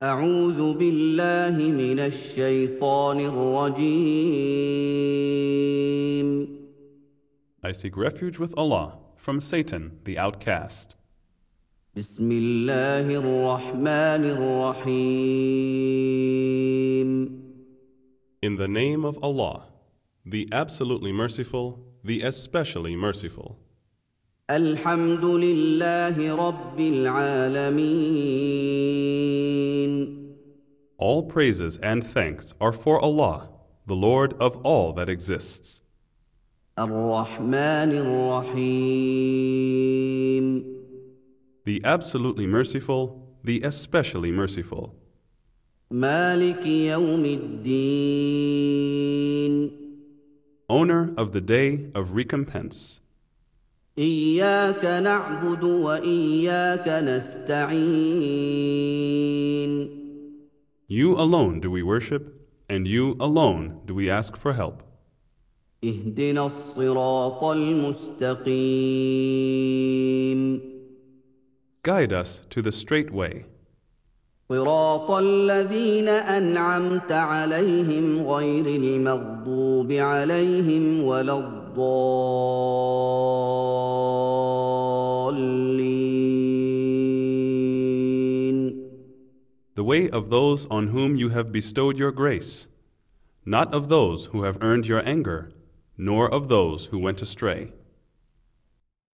أعوذ بالله من الشيطان الرجيم I seek refuge with Allah from Satan, the outcast. بسم الله الرحمن الرحيم In the name of Allah, the absolutely merciful, the especially merciful. الحمد لله رب العالمين All praises and thanks are for Allah, the Lord of all that exists. الرحمن الرحيم The absolutely merciful, the especially merciful. مالك يوم الدين Owner of the day of recompense. إياك نعبد وإياك نستعين You alone do we worship, and you alone do we ask for help. اهدنا الصراط المستقيم Guide us to the straight way, صراط الذين أنعمت عليهم غير المغضوب عليهم ولا الضالين the way of those on whom you have bestowed your grace, not of those who have earned your anger, nor of those who went astray.